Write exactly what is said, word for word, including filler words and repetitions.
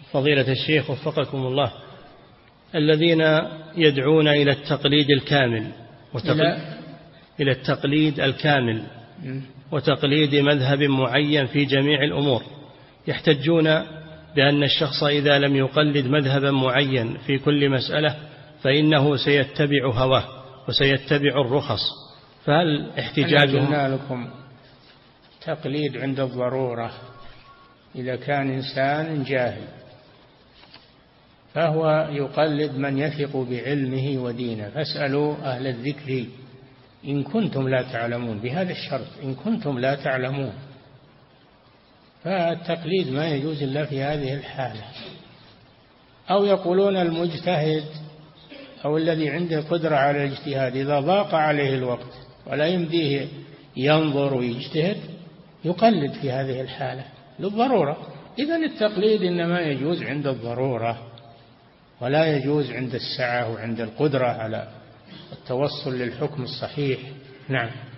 فضيلة الشيخ وفقكم الله، الذين يدعون إلى التقليد الكامل وتقل... إلى التقليد الكامل وتقليد مذهب معين في جميع الأمور، يحتجون بأن الشخص إذا لم يقلد مذهبا معين في كل مسألة فإنه سيتبع هواه وسيتبع الرخص، فهل احتجاجهم؟ قلنا لكم تقليد عند الضرورة، إذا كان إنسان جاهل فهو يقلد من يثق بعلمه ودينه، فاسألوا أهل الذكر إن كنتم لا تعلمون، بهذا الشرط إن كنتم لا تعلمون. فالتقليد ما يجوز إلا في هذه الحالة. أو يقولون المجتهد أو الذي عنده قدرة على الاجتهاد إذا ضاق عليه الوقت ولا يمديه ينظر ويجتهد يقلد في هذه الحالة للضرورة. إذن التقليد إنما يجوز عند الضرورة ولا يجوز عند السعة وعند القدرة على التوصل للحكم الصحيح. نعم.